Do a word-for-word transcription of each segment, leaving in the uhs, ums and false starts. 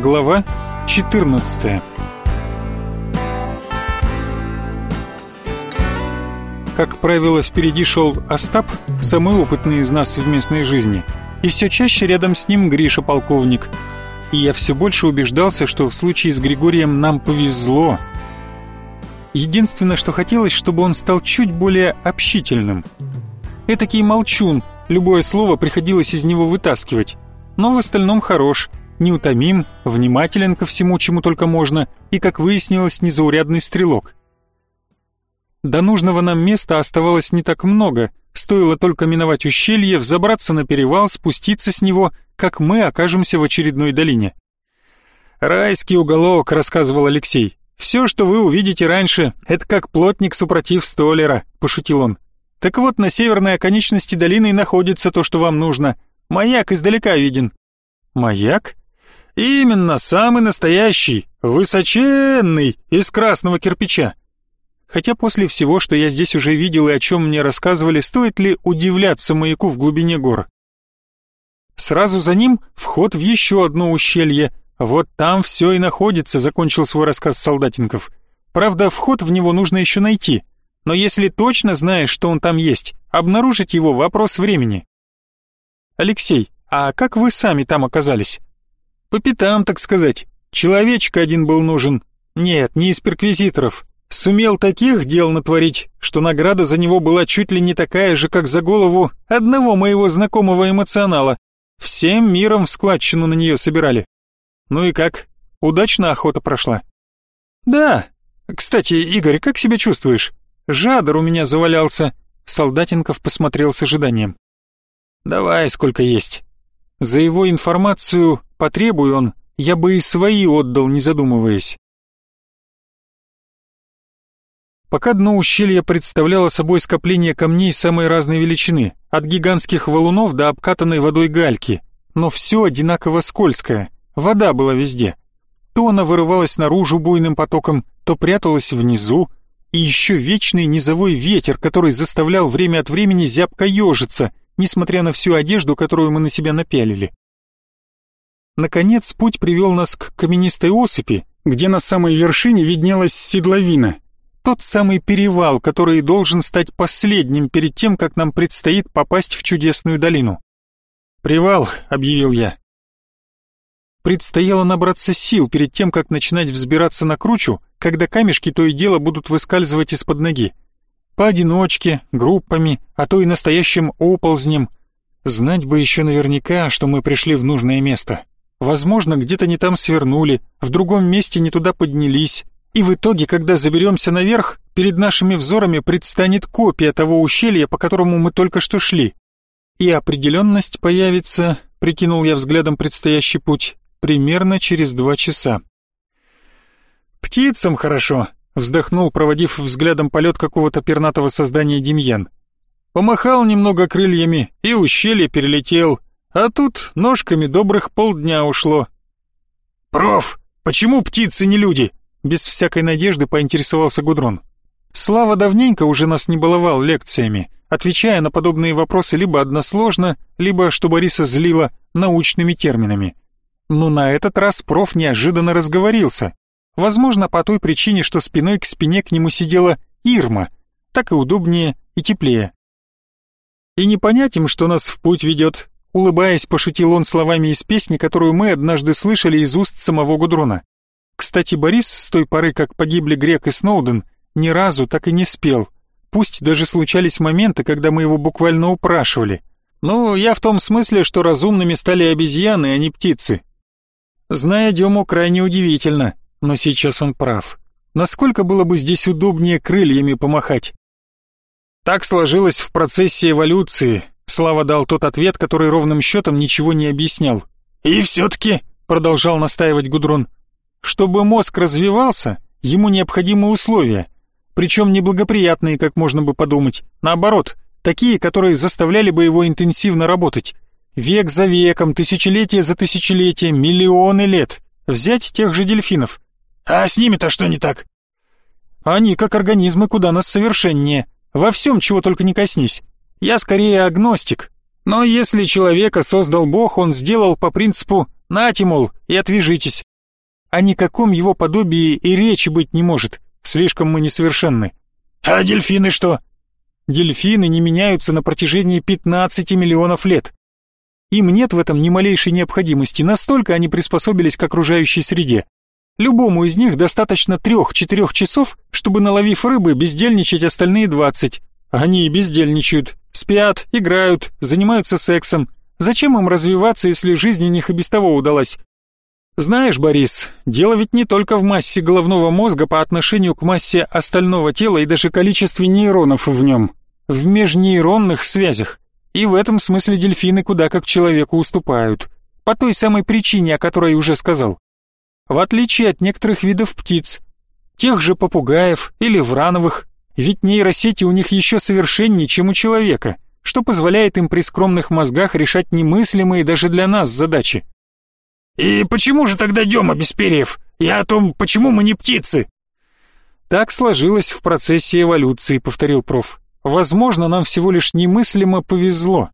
Глава четырнадцатая. Как правило, впереди шел Остап, самый опытный из нас в местной жизни, и все чаще рядом с ним Гриша полковник. И я все больше убеждался, что в случае с Григорием нам повезло. Единственное, что хотелось, чтобы он стал чуть более общительным. Этакий молчун, любое слово приходилось из него вытаскивать, но в остальном хорош, неутомим, внимателен ко всему, чему только можно, и, как выяснилось, незаурядный стрелок. До нужного нам места оставалось не так много, стоило только миновать ущелье, взобраться на перевал, спуститься с него, как мы окажемся в очередной долине. «Райский уголок», — рассказывал Алексей. «Все, что вы увидите раньше, это как плотник супротив столяра», — пошутил он. «Так вот, на северной оконечности долины и находится то, что вам нужно. Маяк издалека виден». «Маяк?» «Именно, самый настоящий, высоченный, из красного кирпича». Хотя после всего, что я здесь уже видел и о чем мне рассказывали, стоит ли удивляться маяку в глубине гор? Сразу за ним вход в еще одно ущелье. Вот там все и находится, закончил свой рассказ Солдатенков. Правда, вход в него нужно еще найти. Но если точно знаешь, что он там есть, обнаружить его — вопрос времени. Алексей, а как вы сами там оказались? По пятам, так сказать. Человечек один был нужен. Нет, не из перквизиторов. Сумел таких дел натворить, что награда за него была чуть ли не такая же, как за голову одного моего знакомого эмоционала. Всем миром в складчину на нее собирали. Ну и как? Удачно охота прошла? Да. Кстати, Игорь, как себя чувствуешь? Жадор у меня завалялся. Солдатенков посмотрел с ожиданием. Давай, сколько есть. За его информацию, потребуй он, я бы и свои отдал, не задумываясь. Пока дно ущелья представляло собой скопление камней самой разной величины, от гигантских валунов до обкатанной водой гальки, но все одинаково скользкое, вода была везде. То она вырывалась наружу буйным потоком, то пряталась внизу, и еще вечный низовой ветер, который заставлял время от времени зябко ежиться, несмотря на всю одежду, которую мы на себя напялили. Наконец путь привел нас к каменистой осыпи, где на самой вершине виднелась седловина. Тот самый перевал, который должен стать последним перед тем, как нам предстоит попасть в чудесную долину. «Привал», — объявил я. Предстояло набраться сил перед тем, как начинать взбираться на кручу, когда камешки то и дело будут выскальзывать из-под ноги. Поодиночке, группами, а то и настоящим оползнем. Знать бы еще наверняка, что мы пришли в нужное место. Возможно, где-то не там свернули, в другом месте не туда поднялись. И в итоге, когда заберемся наверх, перед нашими взорами предстанет копия того ущелья, по которому мы только что шли. И определенность появится, прикинул я взглядом предстоящий путь, примерно через два часа. «Птицам хорошо», — вздохнул, проводив взглядом полет какого-то пернатого создания Демьян. «Помахал немного крыльями и ущелье перелетел, а тут ножками добрых полдня ушло». «Проф, почему птицы не люди?» Без всякой надежды поинтересовался Гудрон. Слава давненько уже нас не баловал лекциями, отвечая на подобные вопросы либо односложно, либо, что Бориса злило, научными терминами. Но на этот раз проф неожиданно разговорился. Возможно, по той причине, что спиной к спине к нему сидела Ирма. Так и удобнее, и теплее. «И не понять им, что нас в путь ведет», — улыбаясь, пошутил он словами из песни, которую мы однажды слышали из уст самого Гудрона. Кстати, Борис с той поры, как погибли Грек и Сноуден, ни разу так и не спел. Пусть даже случались моменты, когда мы его буквально упрашивали. Ну, я в том смысле, что разумными стали обезьяны, а не птицы. Зная Дему, крайне удивительно, но сейчас он прав. Насколько было бы здесь удобнее крыльями помахать? Так сложилось в процессе эволюции. Слава дал тот ответ, который ровным счетом ничего не объяснял. И все-таки, продолжал настаивать Гудрон, чтобы мозг развивался, ему необходимы условия, причем неблагоприятные, как можно бы подумать, наоборот, такие, которые заставляли бы его интенсивно работать. Век за веком, тысячелетие за тысячелетием, миллионы лет. Взять тех же дельфинов. А с ними-то что не так? Они, как организмы, куда нас совершеннее. Во всем, чего только не коснись. Я скорее агностик. Но если человека создал Бог, он сделал по принципу «нате, мол, и отвяжитесь». О никаком его подобии и речи быть не может. Слишком мы несовершенны. А дельфины что? Дельфины не меняются на протяжении пятнадцати миллионов лет. Им нет в этом ни малейшей необходимости, настолько они приспособились к окружающей среде. Любому из них достаточно трех-четырех часов, чтобы, наловив рыбы, бездельничать остальные двадцать. Они и бездельничают, спят, играют, занимаются сексом. Зачем им развиваться, если жизнь у них и без того удалась? Знаешь, Борис, дело ведь не только в массе головного мозга по отношению к массе остального тела и даже количестве нейронов в нем, в межнейронных связях. И в этом смысле дельфины куда как человеку уступают. По той самой причине, о которой уже сказал. В отличие от некоторых видов птиц, тех же попугаев или врановых, ведь нейросети у них еще совершеннее, чем у человека, что позволяет им при скромных мозгах решать немыслимые даже для нас задачи. И почему же тогда Дема без перьев? И о том, почему мы не птицы? Так сложилось в процессе эволюции, повторил проф. Возможно, нам всего лишь немыслимо повезло.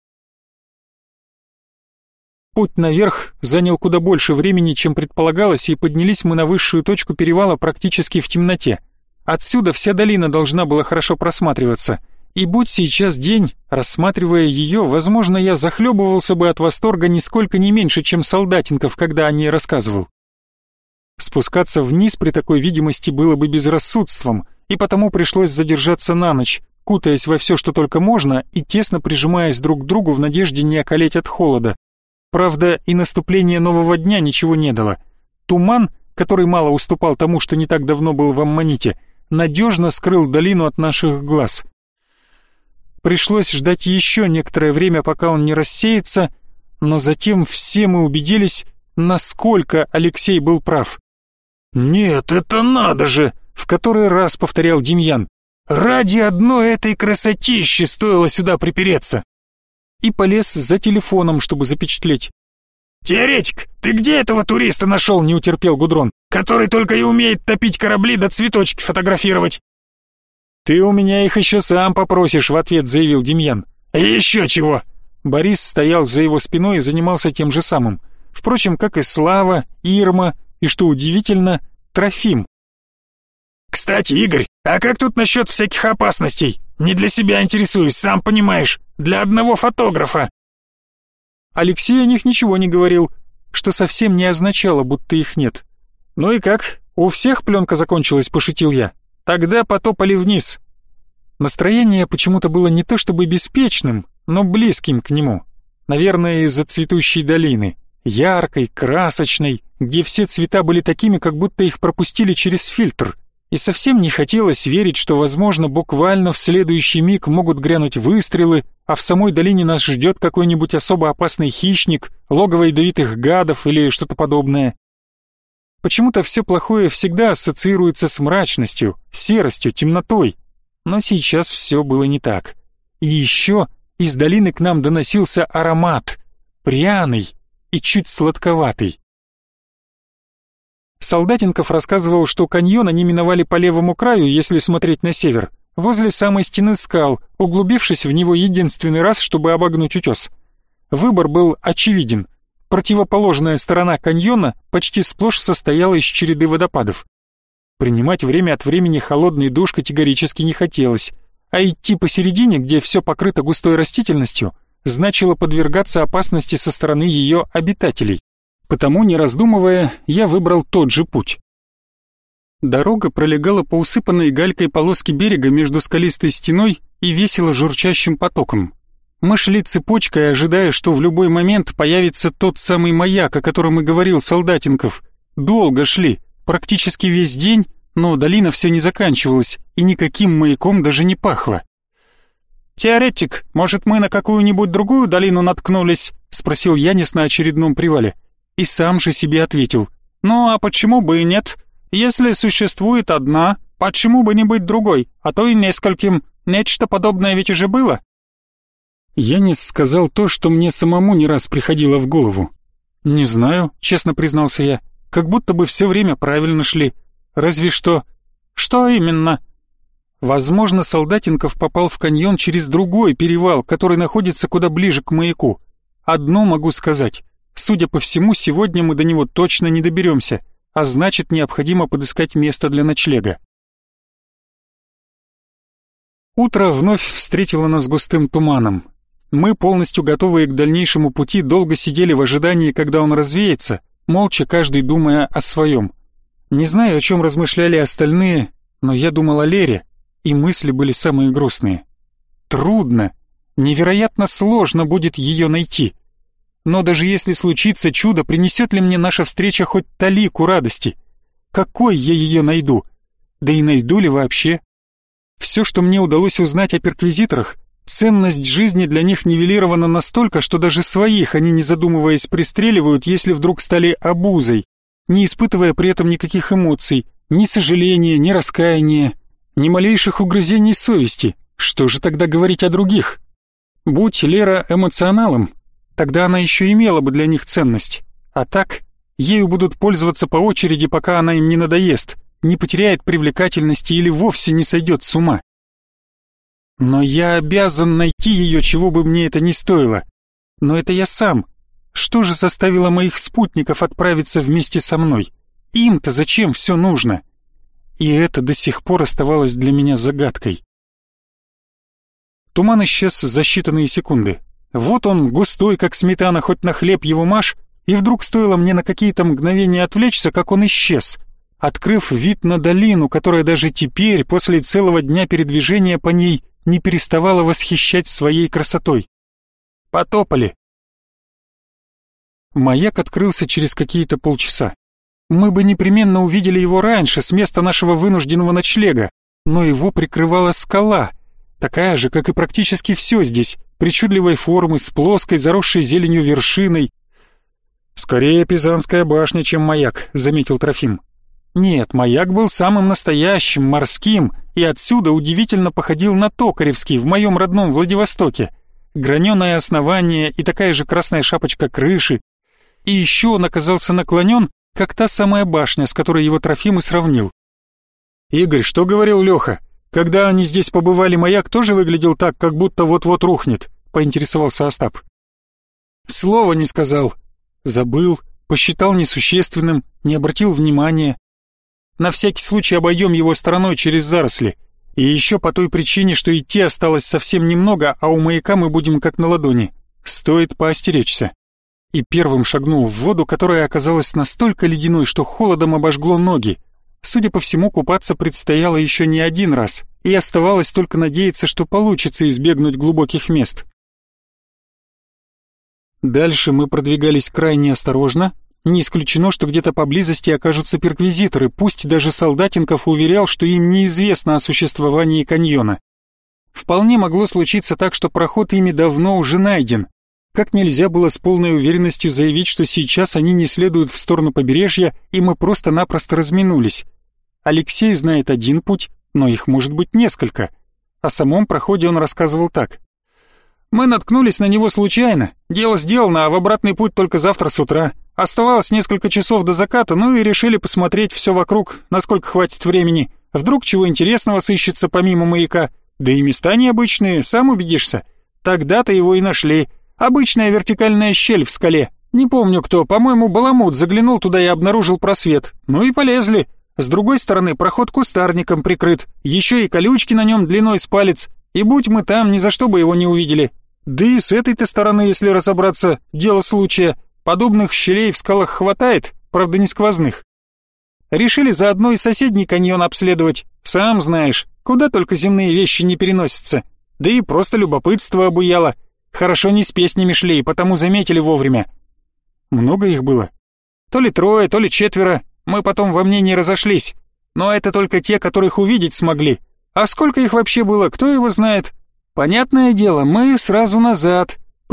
Путь наверх занял куда больше времени, чем предполагалось, и поднялись мы на высшую точку перевала практически в темноте. Отсюда вся долина должна была хорошо просматриваться. И будь сейчас день, рассматривая ее, возможно, я захлебывался бы от восторга нисколько не меньше, чем Солдатенков, когда о ней рассказывал. Спускаться вниз при такой видимости было бы безрассудством, и потому пришлось задержаться на ночь, кутаясь во все, что только можно, и тесно прижимаясь друг к другу в надежде не околеть от холода. Правда, и наступление нового дня ничего не дало. Туман, который мало уступал тому, что не так давно был в Аммоните, надежно скрыл долину от наших глаз. Пришлось ждать еще некоторое время, пока он не рассеется, но затем все мы убедились, насколько Алексей был прав. «Нет, это надо же!» — в который раз повторял Демьян. «Ради одной этой красотищи стоило сюда припереться!» И полез за телефоном, чтобы запечатлеть. «Теоретик, ты где этого туриста нашел?» — не утерпел Гудрон. «Который только и умеет топить корабли да цветочки фотографировать!» «Ты у меня их еще сам попросишь», — в ответ заявил Демьян. «Еще чего!» Борис стоял за его спиной и занимался тем же самым. Впрочем, как и Слава, Ирма и, что удивительно, Трофим. «Кстати, Игорь, а как тут насчет всяких опасностей? Не для себя интересуюсь, сам понимаешь, для одного фотографа». Алексей о них ничего не говорил, что совсем не означало, будто их нет. «Ну и как? У всех пленка закончилась?» — пошутил я. «Тогда потопали вниз». Настроение почему-то было не то чтобы беспечным, но близким к нему. Наверное, из-за цветущей долины. Яркой, красочной, где все цвета были такими, как будто их пропустили через фильтр. И совсем не хотелось верить, что, возможно, буквально в следующий миг могут грянуть выстрелы, а в самой долине нас ждет какой-нибудь особо опасный хищник, логово ядовитых гадов или что-то подобное. Почему-то все плохое всегда ассоциируется с мрачностью, серостью, темнотой. Но сейчас все было не так. И еще из долины к нам доносился аромат, пряный и чуть сладковатый. Солдатенков рассказывал, что каньон они миновали по левому краю, если смотреть на север, возле самой стены скал, углубившись в него единственный раз, чтобы обогнуть утес. Выбор был очевиден. Противоположная сторона каньона почти сплошь состояла из череды водопадов. Принимать время от времени холодный душ категорически не хотелось, а идти посередине, где все покрыто густой растительностью, значило подвергаться опасности со стороны ее обитателей. Потому, не раздумывая, я выбрал тот же путь. Дорога пролегала по усыпанной галькой полоске берега между скалистой стеной и весело журчащим потоком. Мы шли цепочкой, ожидая, что в любой момент появится тот самый маяк, о котором и говорил Солдатенков. Долго шли, практически весь день, но долина все не заканчивалась, и никаким маяком даже не пахло. «Теоретик, может, мы на какую-нибудь другую долину наткнулись?» — спросил Янис на очередном привале. И сам же себе ответил. «Ну а почему бы и нет? Если существует одна, почему бы не быть другой, а то и нескольким? Нечто подобное ведь уже было?» Янис сказал то, что мне самому не раз приходило в голову. «Не знаю», — честно признался я, — «как будто бы все время правильно шли. Разве что...» «Что именно?» Возможно, Солдатенков попал в каньон через другой перевал, который находится куда ближе к маяку. Одно могу сказать. Судя по всему, сегодня мы до него точно не доберемся, а значит, необходимо подыскать место для ночлега. Утро вновь встретило нас густым туманом. Мы, полностью готовые к дальнейшему пути, долго сидели в ожидании, когда он развеется, молча каждый думая о своем. Не знаю, о чем размышляли остальные, но я думал о Лере, и мысли были самые грустные. Трудно, невероятно сложно будет ее найти. Но даже если случится чудо, принесет ли мне наша встреча хоть талику радости? Какой я ее найду? Да и найду ли вообще? Все, что мне удалось узнать о перквизиторах, ценность жизни для них нивелирована настолько, что даже своих они, не задумываясь, пристреливают, если вдруг стали обузой, не испытывая при этом никаких эмоций, ни сожаления, ни раскаяния, ни малейших угрызений совести. Что же тогда говорить о других? Будь Лера эмоционалом, тогда она еще имела бы для них ценность. А так, ею будут пользоваться по очереди, пока она им не надоест, не потеряет привлекательности или вовсе не сойдет с ума. Но я обязан найти ее, чего бы мне это ни стоило. Но это я сам. Что же заставило моих спутников отправиться вместе со мной? Им-то зачем все нужно? И это до сих пор оставалось для меня загадкой. Туман исчез за считанные секунды. Вот он, густой, как сметана, хоть на хлеб его маш, и вдруг стоило мне на какие-то мгновения отвлечься, как он исчез, открыв вид на долину, которая даже теперь, после целого дня передвижения по ней, не переставала восхищать своей красотой. Потопали. Маяк открылся через какие-то полчаса. Мы бы непременно увидели его раньше, с места нашего вынужденного ночлега, но его прикрывала скала, такая же, как и практически все здесь, причудливой формы, с плоской, заросшей зеленью вершиной. «Скорее Пизанская башня, чем маяк», — заметил Трофим. Нет, маяк был самым настоящим, морским, и отсюда удивительно походил на Токаревский в моем родном Владивостоке. Граненое основание и такая же красная шапочка крыши. И еще он оказался наклонен, как та самая башня, с которой его Трофим и сравнил. «Игорь, что говорил Леха? Когда они здесь побывали, маяк тоже выглядел так, как будто вот-вот рухнет?» — поинтересовался Остап. «Слова не сказал. Забыл, посчитал несущественным, не обратил внимания. На всякий случай обойдем его стороной через заросли. И еще по той причине, что идти осталось совсем немного, а у маяка мы будем как на ладони. Стоит поостеречься». И первым шагнул в воду, которая оказалась настолько ледяной, что холодом обожгло ноги. Судя по всему, купаться предстояло еще не один раз, и оставалось только надеяться, что получится избегнуть глубоких мест. Дальше мы продвигались крайне осторожно. Не исключено, что где-то поблизости окажутся перквизиторы, пусть даже Солдатенков уверял, что им неизвестно о существовании каньона. Вполне могло случиться так, что проход ими давно уже найден. Как нельзя было с полной уверенностью заявить, что сейчас они не следуют в сторону побережья, и мы просто-напросто разминулись. Алексей знает один путь, но их может быть несколько. О самом проходе он рассказывал так. «Мы наткнулись на него случайно. Дело сделано, а в обратный путь только завтра с утра. Оставалось несколько часов до заката, ну и решили посмотреть все вокруг, насколько хватит времени. Вдруг чего интересного сыщется помимо маяка. Да и места необычные, сам убедишься. Тогда-то его и нашли. Обычная вертикальная щель в скале. Не помню кто, по-моему, Баламут заглянул туда и обнаружил просвет. Ну и полезли. С другой стороны проход кустарником прикрыт, еще и колючки на нем длиной с палец. И будь мы там, ни за что бы его не увидели. Да и с этой-то стороны, если разобраться, дело случая. Подобных щелей в скалах хватает, правда не сквозных. Решили заодно и соседний каньон обследовать. Сам знаешь, куда только земные вещи не переносятся. Да и просто любопытство обуяло. Хорошо не с песнями шли, потому заметили вовремя. Много их было? То ли трое, то ли четверо. Мы потом во мнении разошлись. Но это только те, которых увидеть смогли. А сколько их вообще было, кто его знает? Понятное дело, мы сразу назад.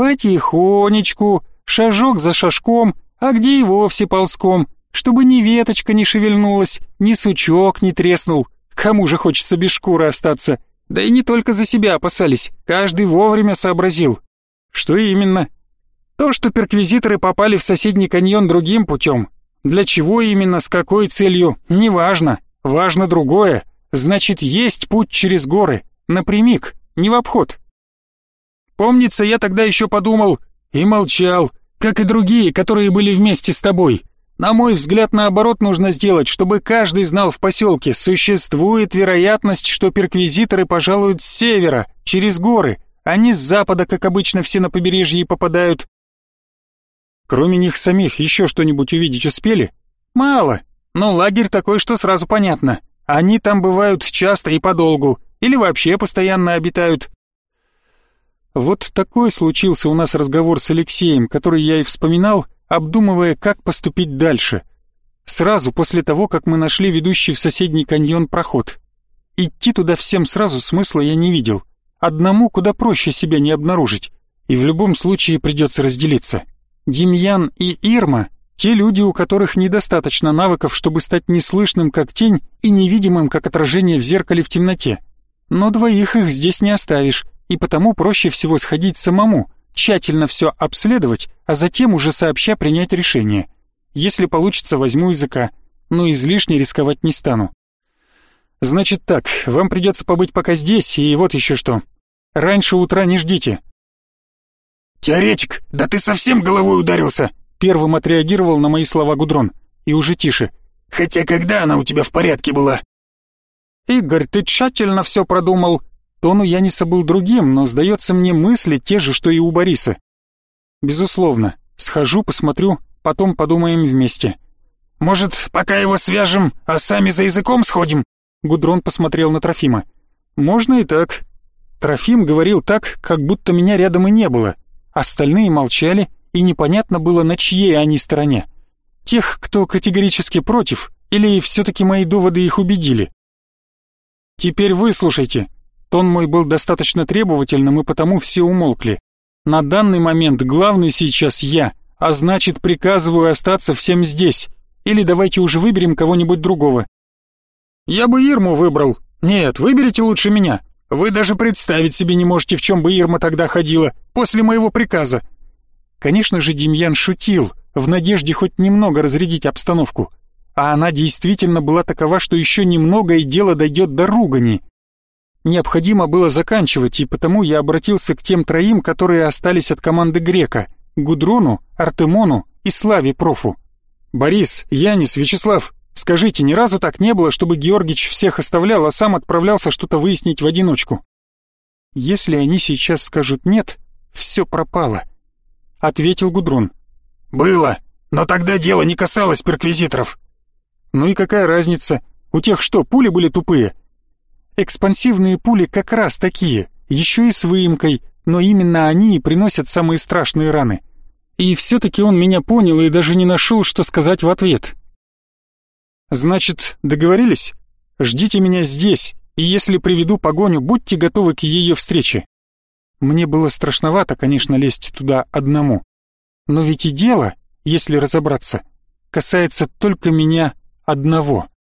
Потихонечку, шажок за шажком, а где и вовсе ползком, чтобы ни веточка не шевельнулась, ни сучок не треснул. Кому же хочется без шкуры остаться? Да и не только за себя опасались, каждый вовремя сообразил. Что именно? То, что перквизиторы попали в соседний каньон другим путем. Для чего именно, с какой целью, неважно. Важно другое. Значит, есть путь через горы, напрямик, не в обход. Помнится, я тогда еще подумал и молчал, как и другие, которые были вместе с тобой. На мой взгляд, наоборот нужно сделать, чтобы каждый знал в поселке, существует вероятность, что перквизиторы пожалуют с севера, через горы, а не с запада, как обычно все на побережье попадают. Кроме них самих еще что-нибудь увидеть успели? Мало, но лагерь такой, что сразу понятно. Они там бывают часто и подолгу, или вообще постоянно обитают. Вот такой случился у нас разговор с Алексеем, который я и вспоминал, обдумывая, как поступить дальше. Сразу после того, как мы нашли ведущий в соседний каньон проход. Идти туда всем сразу смысла я не видел. Одному куда проще себя не обнаружить, и в любом случае придется разделиться. Демьян и Ирма — те люди, у которых недостаточно навыков, чтобы стать неслышным как тень и невидимым как отражение в зеркале в темноте. Но двоих их здесь не оставишь, и потому проще всего сходить самому, тщательно все обследовать, а затем уже сообща принять решение. Если получится, возьму языка, но излишне рисковать не стану. Значит так, вам придется побыть пока здесь, и вот еще что. Раньше утра не ждите. Теоретик, да ты совсем головой ударился? Первым отреагировал на мои слова Гудрон, и уже тише. Хотя когда она у тебя в порядке была? Игорь, ты тщательно все продумал. Тону я не забыл другим, но, сдается мне, мысли те же, что и у Бориса. Безусловно, схожу, посмотрю, потом подумаем вместе. Может, пока его свяжем, а сами за языком сходим? Гудрон посмотрел на Трофима. Можно и так. Трофим говорил так, как будто меня рядом и не было. Остальные молчали, и непонятно было, на чьей они стороне. Тех, кто категорически против, или все-таки мои доводы их убедили. Теперь выслушайте. Тон мой был достаточно требовательным, и потому все умолкли. На данный момент главный сейчас я, а значит, приказываю остаться всем здесь. Или давайте уже выберем кого-нибудь другого. Я бы Ирму выбрал. Нет, выберите лучше меня. Вы даже представить себе не можете, в чем бы Ирма тогда ходила, после моего приказа. Конечно же, Демьян шутил, в надежде хоть немного разрядить обстановку. А она действительно была такова, что еще немного и дело дойдет до ругани. Необходимо было заканчивать, и потому я обратился к тем троим, которые остались от команды Грека: Гудрону, Артемону и Славе Профу. «Борис, Янис, Вячеслав, скажите, ни разу так не было, чтобы Георгич всех оставлял, а сам отправлялся что-то выяснить в одиночку?» «Если они сейчас скажут «нет», все пропало», — ответил Гудрон. «Было, но тогда дело не касалось перквизиторов». «Ну и какая разница? У тех что, пули были тупые?» «Экспансивные пули как раз такие, еще и с выемкой, но именно они и приносят самые страшные раны». И все-таки он меня понял и даже не нашел, что сказать в ответ. «Значит, договорились? Ждите меня здесь, и если приведу погоню, будьте готовы к ее встрече». Мне было страшновато, конечно, лезть туда одному. Но ведь и дело, если разобраться, касается только меня одного.